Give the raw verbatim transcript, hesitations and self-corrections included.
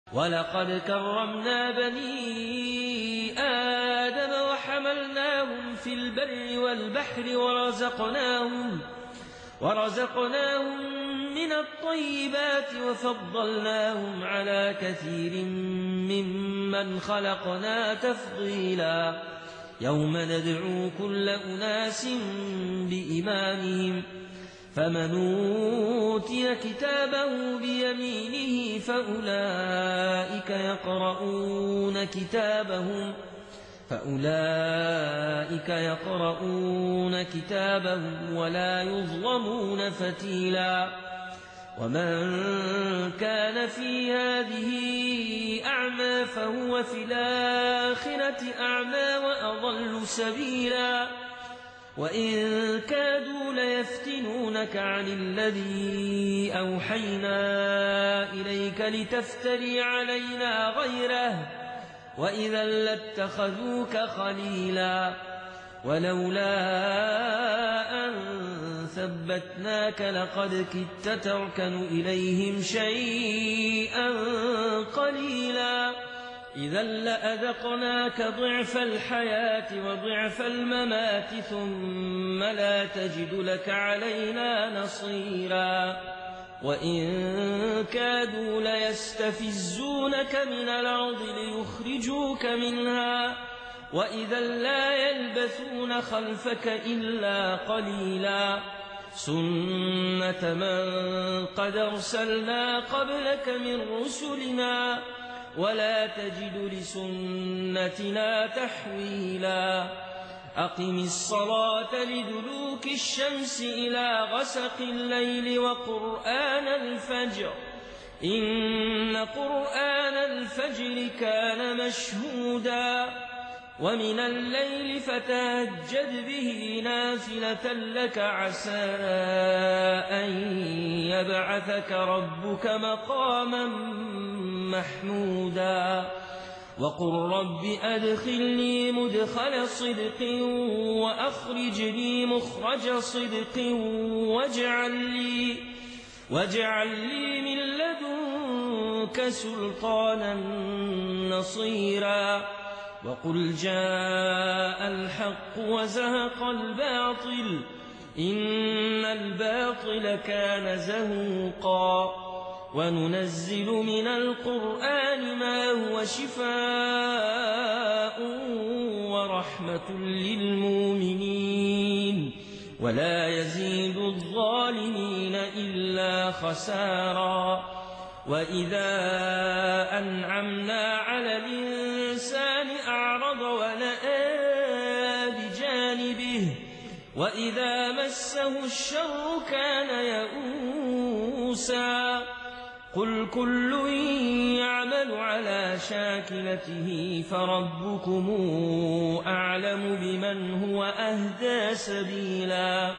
ولقد كرمنا بني آدم وحملناهم في البر والبحر ورزقناهم, ورزقناهم من الطيبات وفضلناهم على كثير ممن خلقنا تفضيلا. يوم ندعو كل أناس بإمامهم فمن أوتي كتابه بيمينه فأولئك يقرؤون كتابهم فأولئك يقرؤون كتابهم ولا يظلمون فتيلا. ومن كان في هذه أعمى فهو في الآخرة أعمى وأضل سبيلا. وإن كادوا ليفتنونك عن الذي أوحينا إليك لتفتري علينا غيره وإذا لاتخذوك خليلا. ولولا أن ثبتناك لقد كدت تركن إليهم شيئا قليلا. إذا لأذقناك ضعف الحياة وضعف الممات ثم لا تجد لك علينا نصيرا. وإن كادوا ليستفزونك من الأرض ليخرجوك منها وإذا لا يلبثون خلفك إلا قليلا. سنة من قد أرسلنا قبلك من رسلنا ولا تجد لسنتنا تحويلا. أقم الصلاة لدلوك الشمس إلى غسق الليل وقرآن الفجر إن قرآن الفجر كان مشهودا. ومن الليل فتهجد به نافلة لك عسى أن يبعثك ربك مقاما محمودا. وقل رب أدخلني مدخل صدق وأخرجني مخرج صدق واجعل لي, واجعل لي من لدنك سلطانا نصيرا. وقل جاء الحق وزهق الباطل إن الباطل كان زهوقا. وننزل من القرآن ما هو شفاء ورحمة للمؤمنين ولا يزيد الظالمين إلا خسارا. وإذا أنعمنا على الإنسان أعرض ونأى بجانبه وإذا مسه الشر كان يئوسا. قل كل يعمل على شاكلته فربكم أعلم بمن هو أهدى سبيلا.